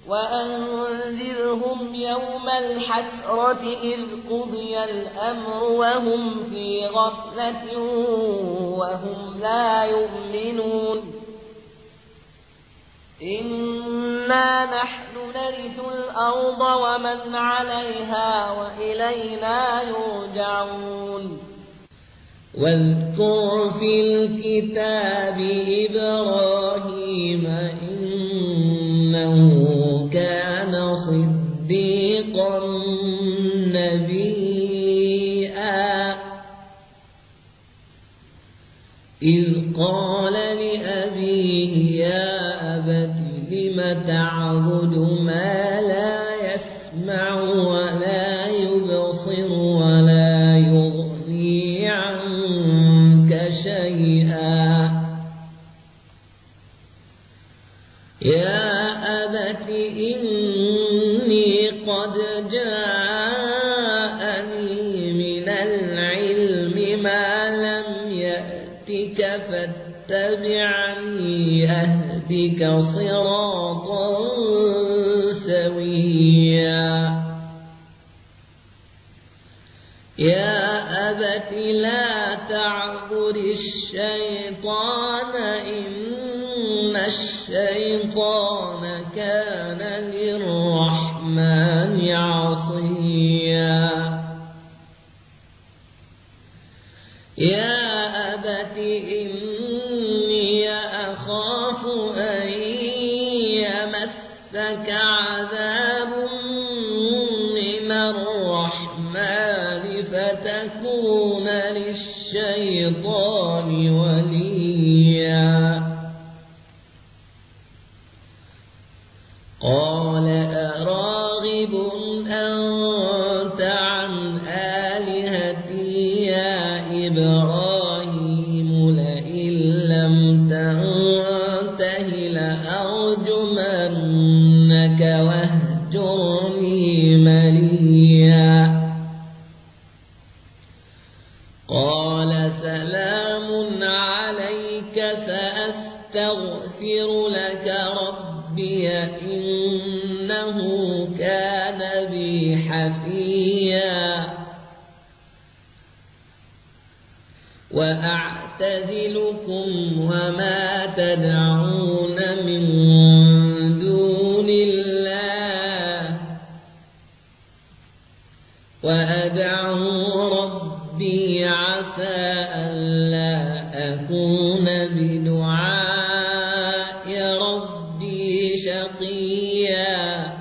وأنذرهم يوم الحسرة إذ قضي الأمر وهم في غفلة وهم لا يؤمنون إنا نحن نرث الأرض ومن عليها وإلينا يرجعون واذكر في الكتاب إبراهيم إنه كان صديقا نبيا إذ قال لأبيه يا أبت لم تعبد ما لا يسمع ولا يبصر ولا يغني عنك شيئا يا أبت إني قد جاءني من العلم ما لم يأتك فاتبعني أهدك صراطا سويا يا أبت لا تعبد الشيطان إن الشيطان كان للرحمن عصيا يا أبت إني أخاف أن يمسك عذاب من الرحمن فتكون للشيطان وليا قال أراغب أنت عن آلهتي يا إبراهيم لئن لم تنته لأرجمنك واهجرني مليا قال سلام عليك سأستغفر لك ربي إنه كان بي حفيا وأعتزلكم وما تدعون من دون الله وأدعو ربي عسى ألا أكون بدعاء ربي شقيا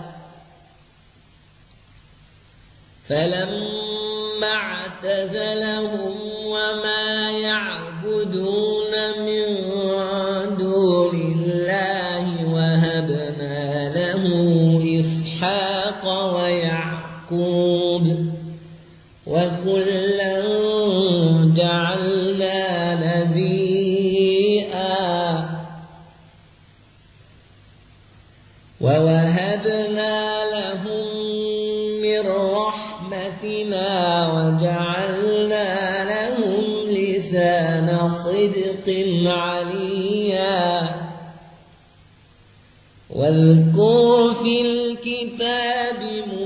فلما اعتزلهم وما يعبدون من دون الله وهبنا له إسحاق ويعقوب وكلا جعلنا نبيا ووهبنا لهم من رحمتنا وجعلنا لهم لسان صدق عليا واذكر في الكتاب